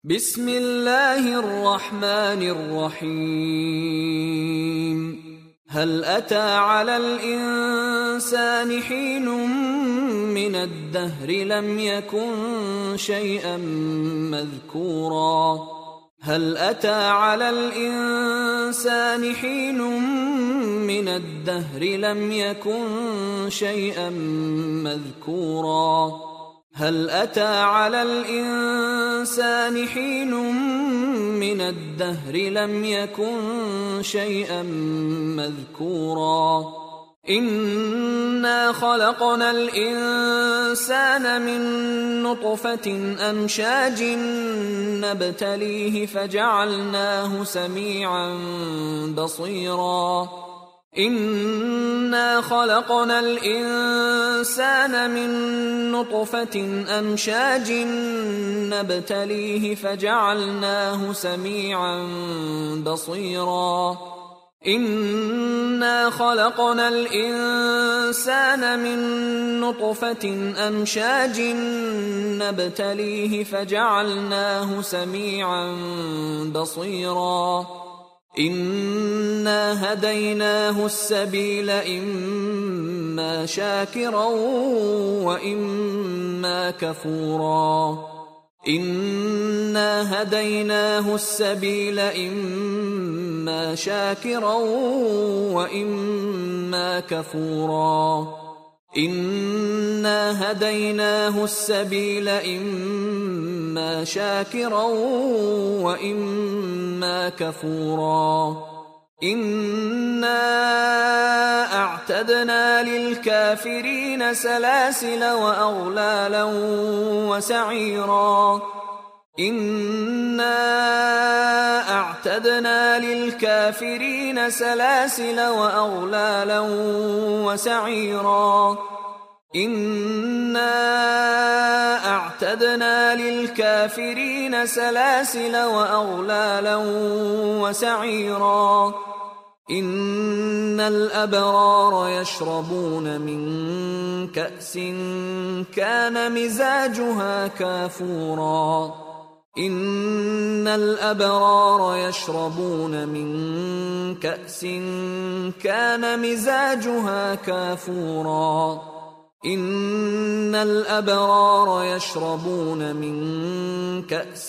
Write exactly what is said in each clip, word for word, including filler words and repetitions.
بسم الله الرحمن الرحيم هل أتى على الإنسان حين من الدهر لم يكن شيئا مذكورا هل أتى على الإنسان حين من الدهر لم يكن شيئا مذكورا هل أتى على الإنسان حين من الدهر لم يكن شيئا مذكورا إنا خلقنا الإنسان من نطفة أمشاج نبتليه فجعلناه سميعا بصيرا إنا خلقنا الإنسان من نطفة أمشاج نبتليه فجعلناه سميعا بصيرا إنا خلقنا الإنسان من نطفة أمشاج نبتليه فجعلناه سميعا بصيرا إنا هديناه السبيل إما شاكرا وإما كفورا إنا هديناه السبيل إما شاكرا وإما كفورا إنا هديناه السبيل إما شاكرا وإما كفورا إنا أعتدنا للكافرين سلاسل وأغلالا وسعيرا إنا أعتدنا للكافرين سلاسل وأغلالا وسعيرا إنا أعتدنا للكافرين سلاسل وأغلالا وسعيرا إن الأبرار يشربون من كأس كان مزاجها كافورا إن الأبرار يشربون من كأس كان مزاجها كافورا إن الأبرار يشربون من كأس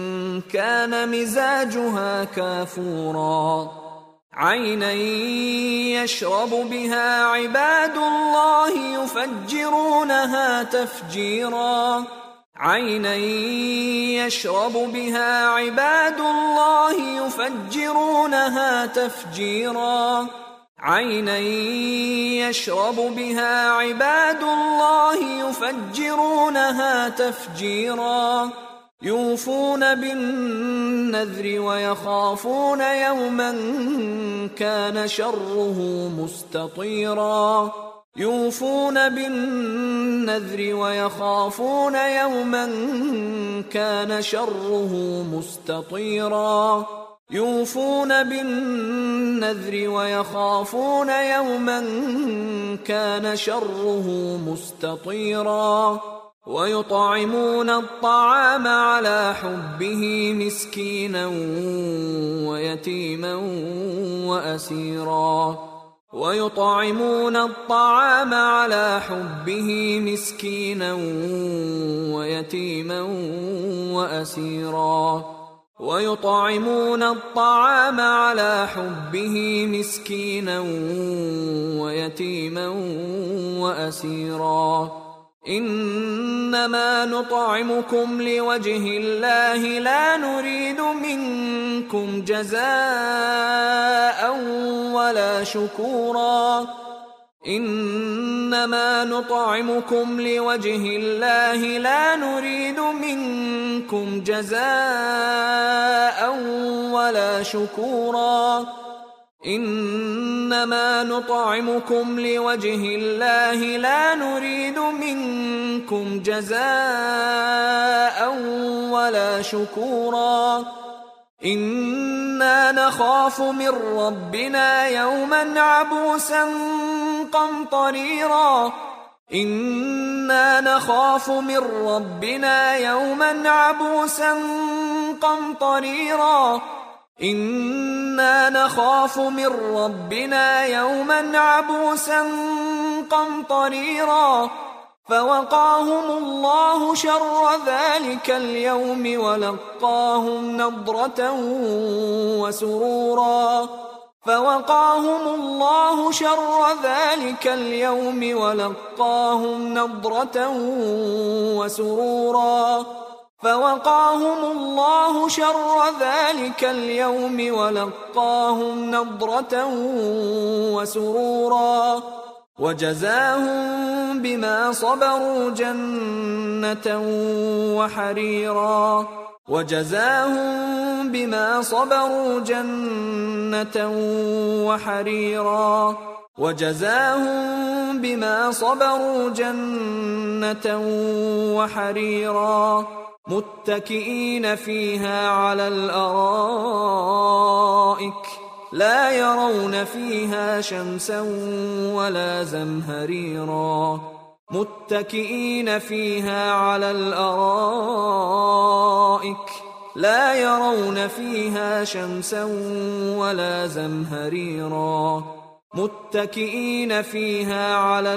كان مزاجها كافورا عينا يشرب بها عباد الله يفجرونها تفجيرا عينا يشرب بها عباد الله يفجرونها تفجيرا عينا يشرب بها عباد الله يفجرونها تفجيرا يوفون بالنذر ويخافون يوما كان شره مستطيرا يوفون بالنذر ويخافون يوما كان شره مستطيرا يوفون بالنذر ويخافون يوما كان شره مستطيرا ويطعمون الطعام على حبه مسكينا ويتيما وأسيرا ويطعمون الطعام على حبه مسكينا ويتيما وأسيرا ويطعمون الطعام على حبه مسكينا ويتيما وأسيرا إنما نطعمكم لوجه الله لا نريد منكم جزاء ولا شكورا إنما نطعمكم لوجه الله لا نريد منكم جزاء ولا شكورا إنما نطعمكم لوجه الله لا نريد منكم جزاء ولا شكورا إنا نخاف من ربنا يوما عبوسا قمطريرا إنا نخاف من ربنا يوما عبوسا قمطريرا إنا نخاف من ربنا يوما عبوسا قمطريرا فوقاهم الله شر ذلك اليوم ولقاهم نضرة وسرورا فوقاهم الله شر ذلك اليوم ولقاهم نضرة وسرورا فوقاهم الله شر ذلك اليوم ولقاهم نضرة وسرورا وجزاهم بما صبروا جنة وحريرا وجزاهم بما صبروا جنة وحريرا وجزاهم بما صبروا جنة وحريرا متكئين فيها على الأرائك لا يرون فيها شمسا ولا زمهريرا متكئين فيها على الأرائك لا يرون فيها شمسا ولا زمهريرا متكئين فيها على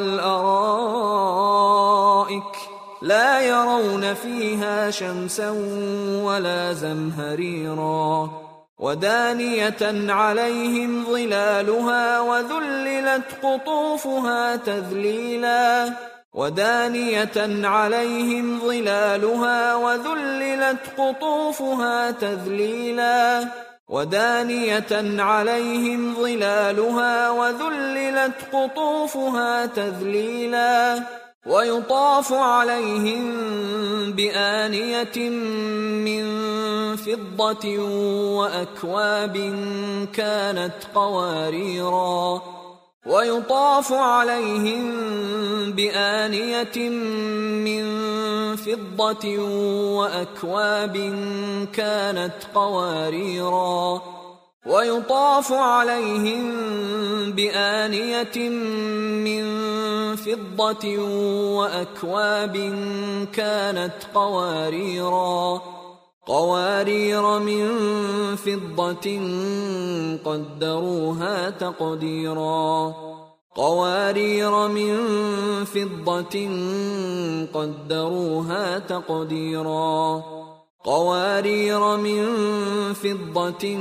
الأرائك لا يرون فيها شمسا ولا زمهريرا ودانية عليهم ظلالها وذللت قطوفها تذليلا ودانية عليهم ظلالها وذللت قطوفها تذليلا ودانية عليهم ظلالها وذللت قطوفها تذليلا ويطاف عليهم بآنية من فضة وأكواب كانت قواريرا ويطاف عليهم بآنية من فضة وأكواب كانت قواريرا ويطاف عليهم بآنية من فضة وأكواب كانت قواريرا قوارير من فضة قدروها تقديرا قوارير من فضة قدروها تقديرا قوارير من فضة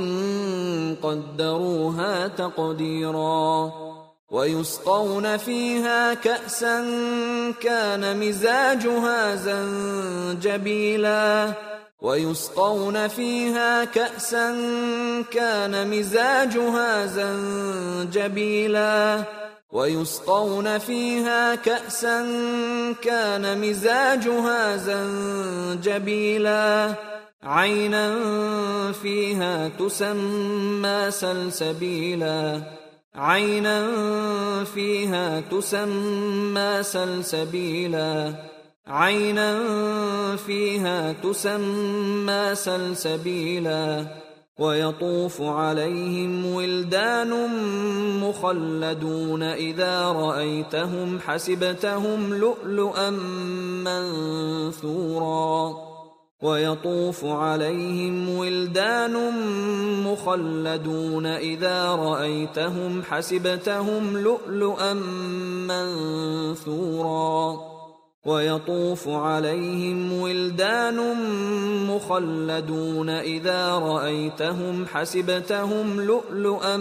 قدروها تقديرا ويسقون فيها كأسا كان مزاجها زنجبيلا ويسقون فيها كأسا كان مزاجها زنجبيلا ويسقون فيها كأسا كان مزاجها زنجبيلا عينا فيها تسمى سلسبيلا عينا فيها تسمى سلسبيلا عينا فيها تسمى سلسبيلا ويطوف عليهم ولدان مخلدون إذا رأيتهم حسبتهم لؤلؤا منثورا ويطوف عليهم ولدان مخلدون إذا رأيتهم حسبتهم لؤلؤا منثورا ويطوف عليهم ولدان مخلدون إذا رأيتهم حسبتهم لؤلؤا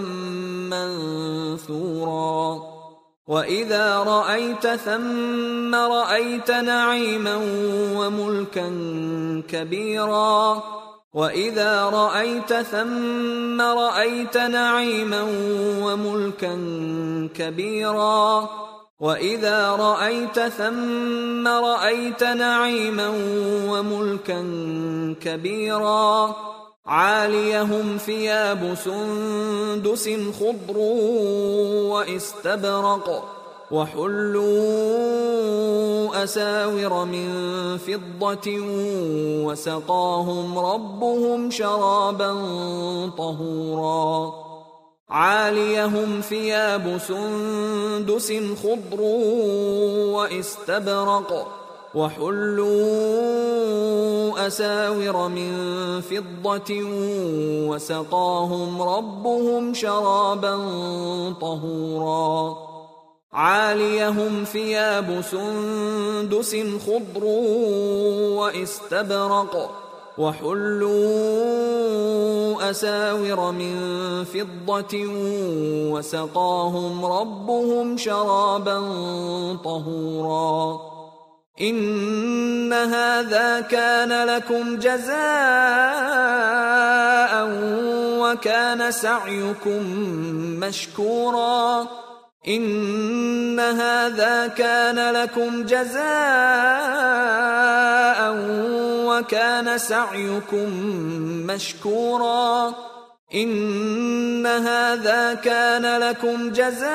منثورا وإذا رأيت ثم رأيت نعيما وملكا كبيرا وإذا رأيت ثم رأيت نعيما وملكا كبيرا وإذا رأيت ثم رأيت نعيما وملكا كبيرا عاليهم ثياب سندس خضر واستبرق وحلوا أساور من فضة وسقاهم ربهم شرابا طهورا عاليهم ثياب سندس خضر واستبرق وحلوا أساور من فضة وسقاهم ربهم شرابا طهورا عاليهم ثياب سندس خضر واستبرق وحلوا أساور من فضة وسقاهم ربهم شرابا طهورا إن هذا كان لكم جزاء وكان سعيكم مشكورا إن هذا كان لكم جزاء وكان سعيكم مشكورا إن هذا كان لكم جزاء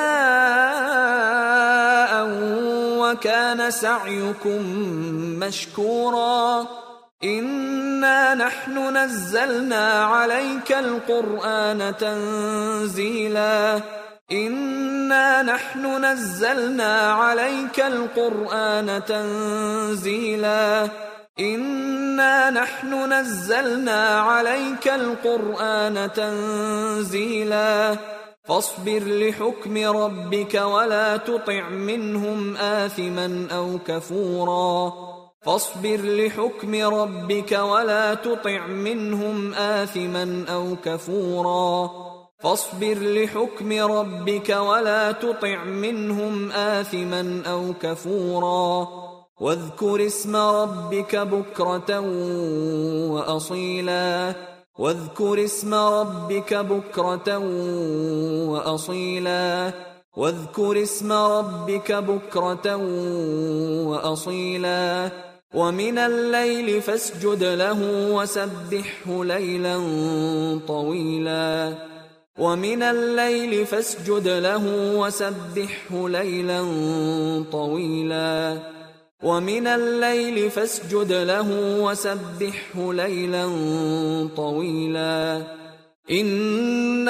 وكان سعيكم مشكورا إنا نحن نزلنا عليك القرآن تنزيلا إنا نحن نزلنا عليك القرآن تنزيلا إنا نحن نزلنا عليك القرآن تنزيلا فاصبر لحكم ربك ولا تطع منهم آثما أو كفورا فاصبر لحكم ربك ولا تطع منهم آثما أو كفورا فاصبر لحكم ربك ولا تطع منهم آثما أو كفورا واذكر اسم ربك بكرة وأصيلا واذكر اسم ربك بكرة وأصيلا واذكر اسم ربك بكرة وأصيلا ومن الليل فاسجد له وسبحه ليلا طويلا ومن الليل فاسجد له وسبحه ليلا طويلا ومن الليل فاسجد له وسبحه ليلا طويلا إن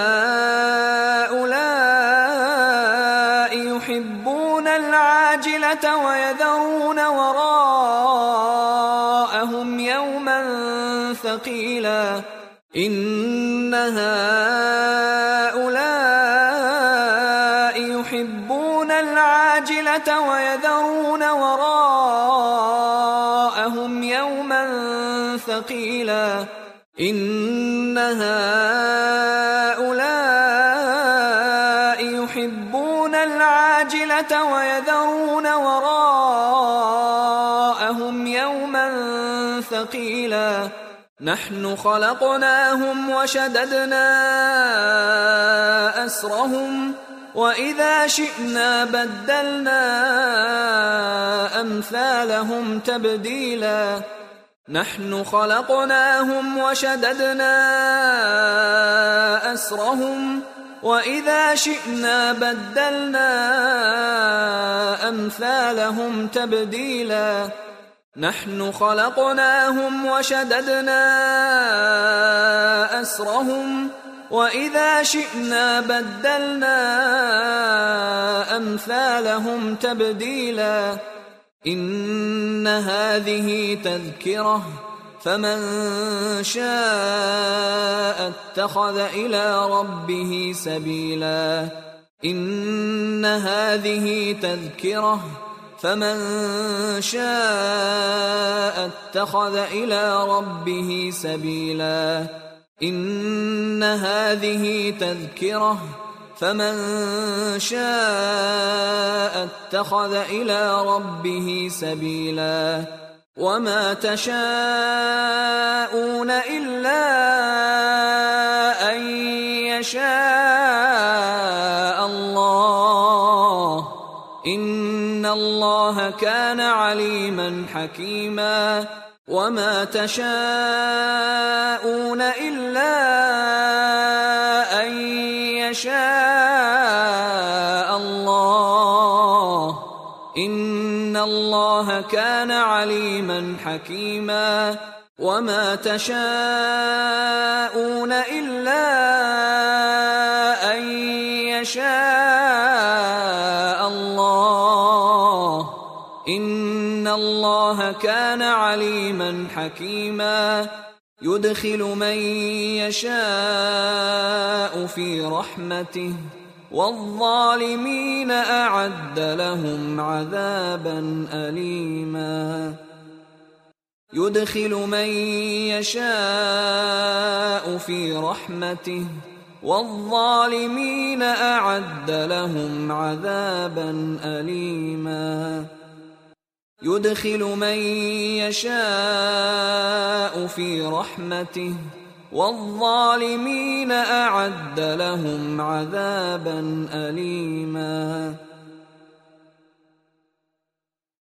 هؤلاء يحبون العاجلة ويذرون وراءهم يوما ثقيلا إن هؤلاء يحبون العاجلة ويذرون وراءهم يوما ثقيلا إن هؤلاء يحبون العاجلة ويذرون وراءهم يوما ثقيلا نحن خلقناهم وشددنا أسرهم وإذا شئنا بدلنا أمثالهم تبديلا نحن خلقناهم وشددنا أسرهم وإذا شئنا بدلنا أمثالهم تبديلا نحن خلقناهم وشددنا أسرهم وإذا شئنا بدلنا أمثالهم تبديلا إن هذه تذكرة فمن شاء اتخذ إلى ربه سبيلا إن هذه تذكرة فمن شاء اتخذ إلى ربه سبيلا إن هذه تذكرة فمن شاء اتخذ إلى ربه سبيلا وما تشاءون إلا أن يشاء الله إن الله كان عليما حكيما وما تشاءون إلا أن يشاء الله إن الله كان عليما حكيما وما تشاءون إلا أن يشاء الله إن الله كان عليما حكيما يدخل من يشاء في رحمته والظالمين أعد لهم عذابا أليما يدخل من يشاء في رحمته والظالمين أعد لهم عذابا أليما يدخل من يشاء في رحمته والظالمين أعد لهم عذابا أليما